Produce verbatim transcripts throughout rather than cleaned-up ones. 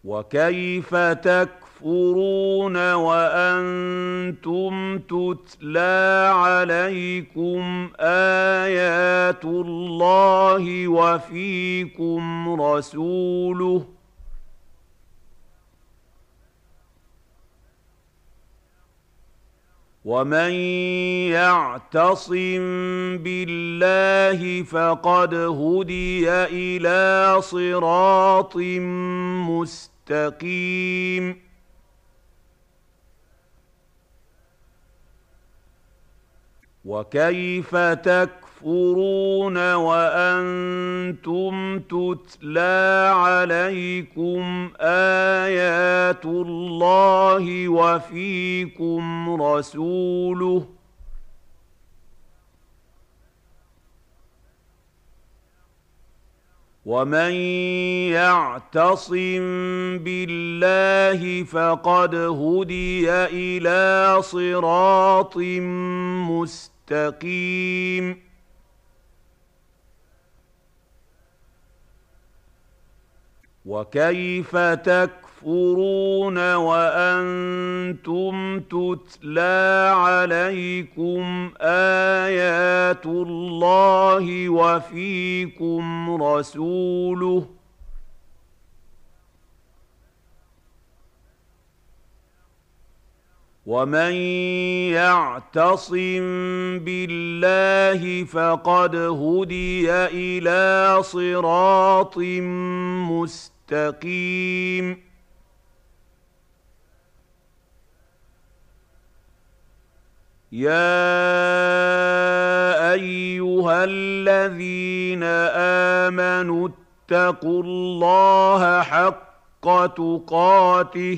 وكيف تكفرون وأنتم تتلى عليكم آيات الله وفيكم رسوله ومن يعتصم بالله فقد هدي إلى صراط مستقيم. وكيف تكفرون وأنتم تتلى عليكم آيات الله وفيكم رسوله ومن يعتصم بالله فقد هدي إلى صراط مستقيم. وكيف تكفرون وأنتم تتلى عليكم آيات الله وفيكم رسوله ومن يعتصم بالله فقد هدي إلى صراط مستقيم. يا أيها الذين آمنوا اتقوا الله حق تقاته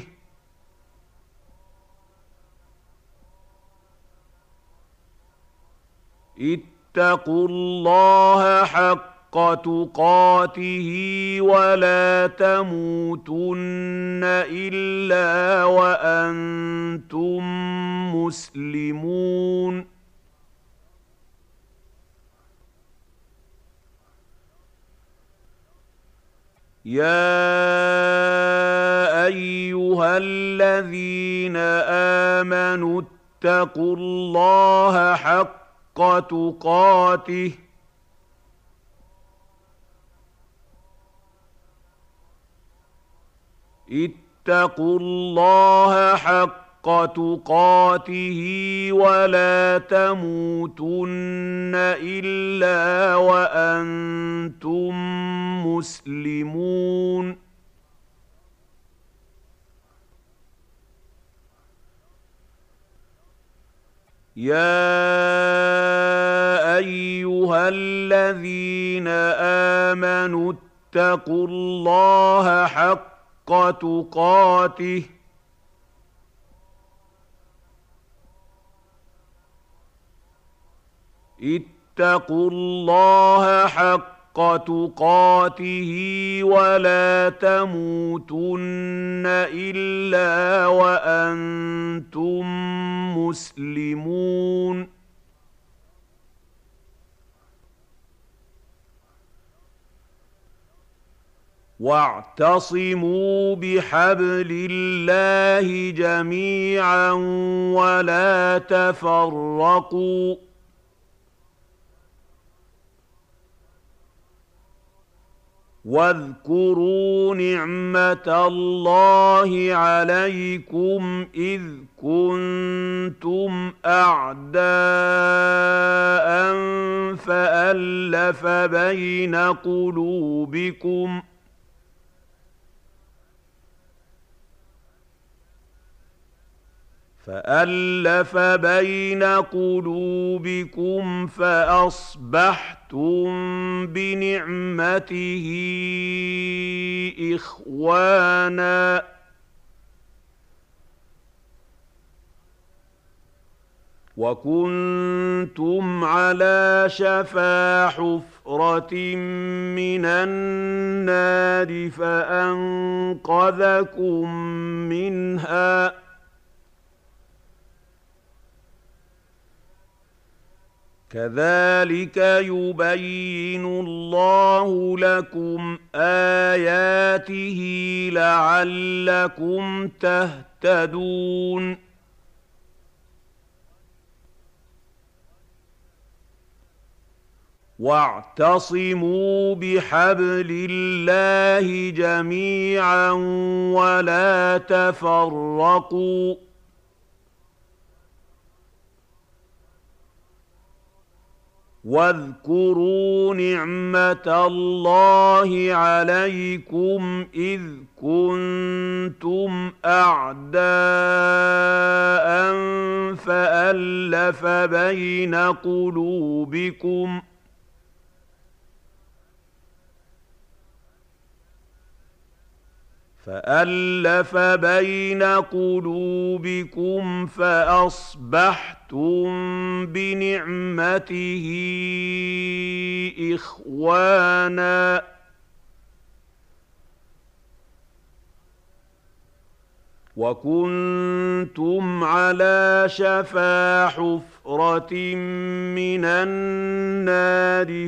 اتقوا الله حق تقاته ولا تموتن إلا وأنتم مسلمون. يا أيها الذين آمنوا اتقوا الله حق تقاته اتقوا الله حق تقاته ولا تموتن إلا وأنتم مسلمون. يا أيها الذين آمنوا اتقوا الله حق تقاته اتقوا الله حق تقاته ولا تموتن إلا وأنتم مسلمون. واعتصموا بحبل الله جميعا ولا تفرقوا واذكروا نعمة الله عليكم إذ كنتم أعداء فألف بين قلوبكم فألف بين قلوبكم فأصبحتم بنعمته إخوانا وكنتم على شفا حفرة من النار فأنقذكم منها كذلك يبين الله لكم آياته لعلكم تهتدون واعتصموا بحبل الله جميعا ولا تفرقوا واذكروا نعمة الله عليكم إذ كنتم أعداء فألف بين قلوبكم فألف بين قلوبكم فأصبحتم بنعمته إخوانا وكنتم على شفا حفرة من النار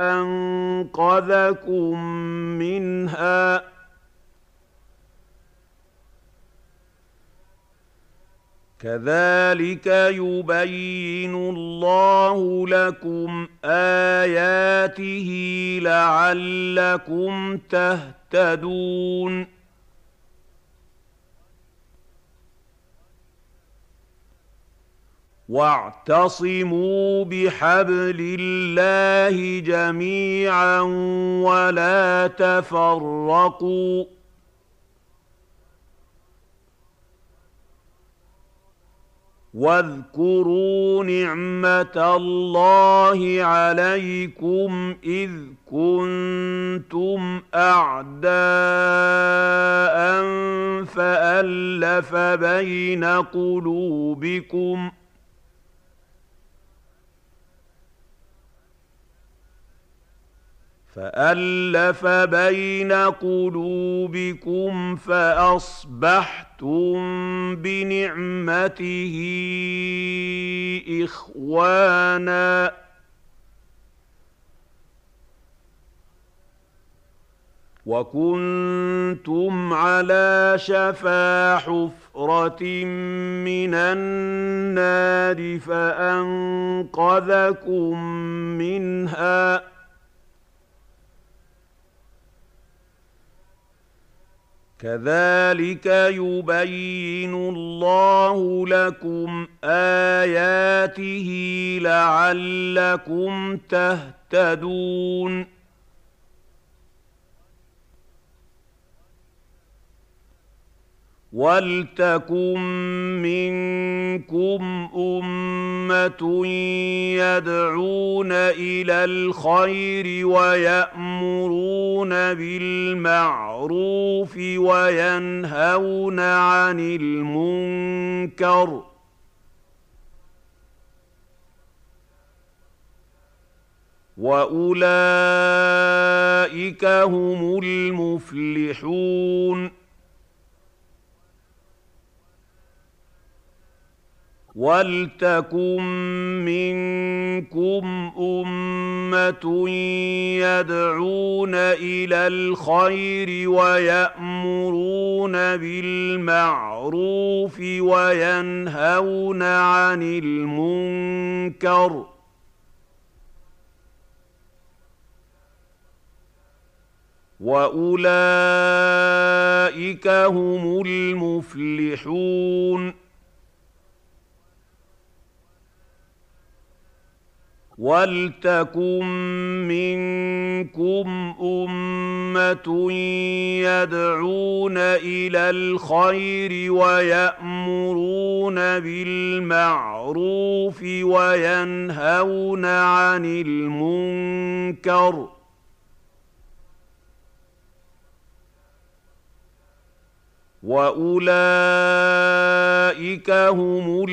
فأنقذكم منها كذلك يبين الله لكم آياته لعلكم تهتدون واعتصموا بحبل الله جميعا ولا تفرقوا واذكروا نعمة الله عليكم إذ كنتم أعداء فألف بين قلوبكم فألف بين قلوبكم فأصبحتم بنعمته إخوانا وكنتم على شفا حفرة من النار فأنقذكم منها كذلك يبين الله لكم آياته لعلكم تهتدون ولتكن منكم أمة يدعون إلى الخير ويأمرون بالمعروف وينهون عن المنكر وأولئك هم المفلحون ولتكن منكم أمة يدعون إلى الخير ويأمرون بالمعروف وينهون عن المنكر وأولئك هم المفلحون ولتكن منكم أمة يدعون إلى الخير ويأمرون بالمعروف وينهون عن المنكر وأولئك هم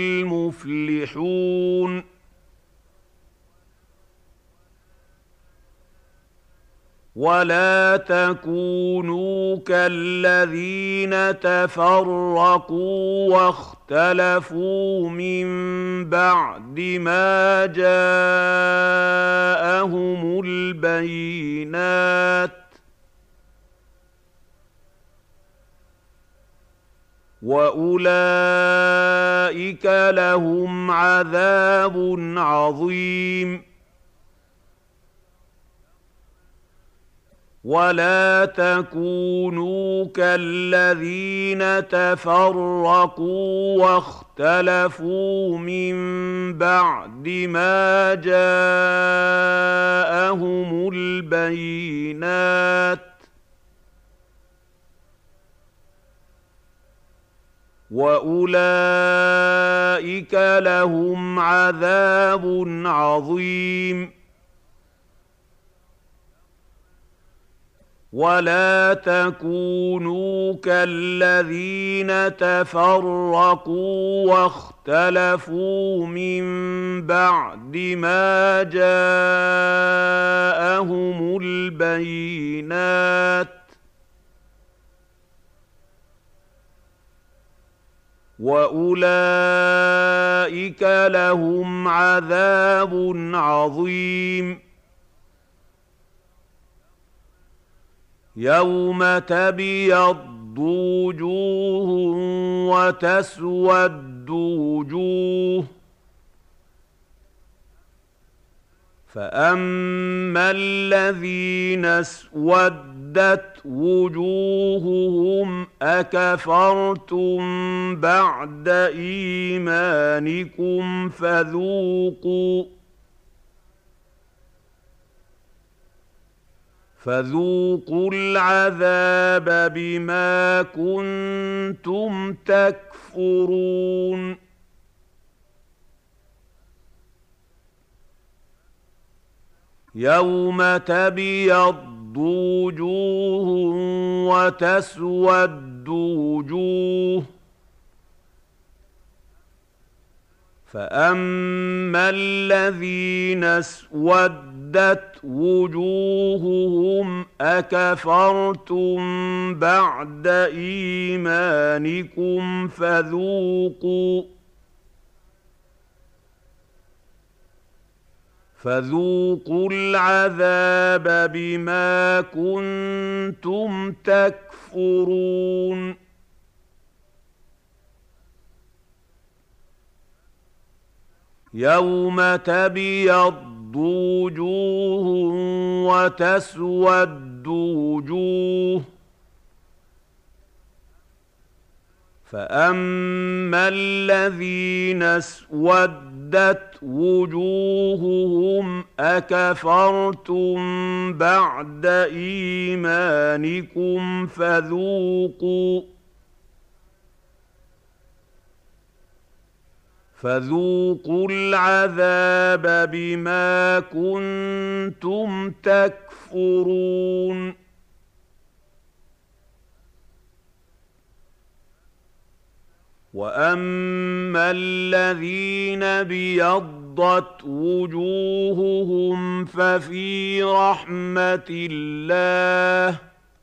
المفلحون ولا تكونوا كالذين تفرقوا واختلفوا من بعد ما جاءهم البينات وأولئك لهم عذاب عظيم. ولا تكونوا كالذين تفرقوا واختلفوا من بعد ما جاءهم البينات وأولئك لهم عذاب عظيم. ولا تكونوا كالذين تفرقوا واختلفوا من بعد ما جاءهم البينات وأولئك لهم عذاب عظيم. يوم تبيض وجوه وتسود وجوه فأما الذين اسودت وجوههم أكفرتم بعد إيمانكم فذوقوا فذوقوا العذاب بما كنتم تكفرون. يوم تبيض وجوه وتسود وجوه فأما الذين اسودت وجوههم أكفرتم بعد إيمانكم فذوقوا فذوقوا العذاب بما كنتم تكفرون. يوم تبيض وجوه وتسود وجوه فأما الذين اسودت وجوههم أكفرتم بعد إيمانكم فذوقوا فذوقوا العذاب بما كنتم تكفرون. وأما الذين ابيضت وجوههم ففي رحمة الله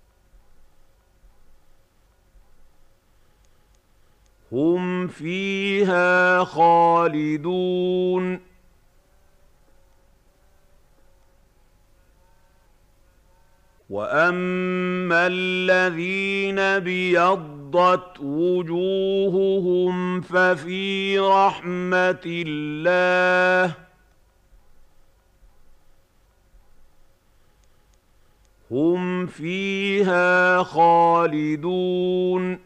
هم فيها خالدون. وأما الذين ابيضت وجوههم ففي رحمة الله هم فيها خالدون.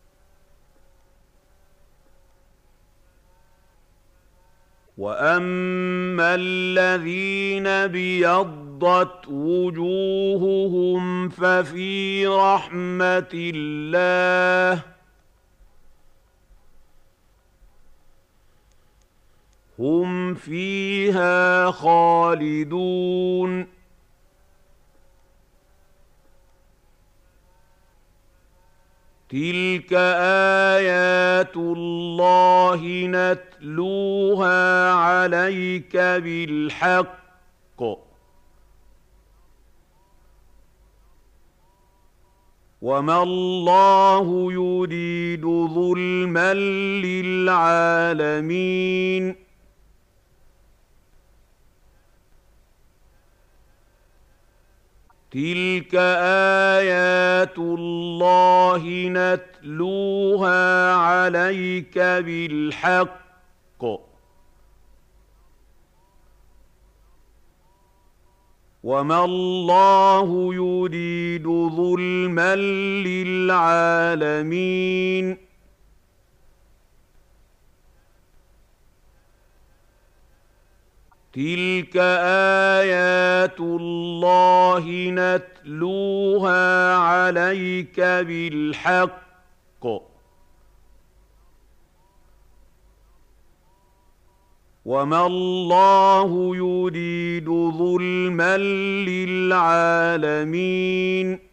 وأما الذين ابيضت وجوههم ففي رحمة الله هم فيها خالدون. تلك آيات الله نتلوها عليك بالحق وما الله يريد ظلما للعالمين تلك آيات الله نتلوها عليك بالحق وما الله يريد ظلما للعالمين تلك آيات الله نتلوها عليك بالحق وما الله يريد ظلما للعالمين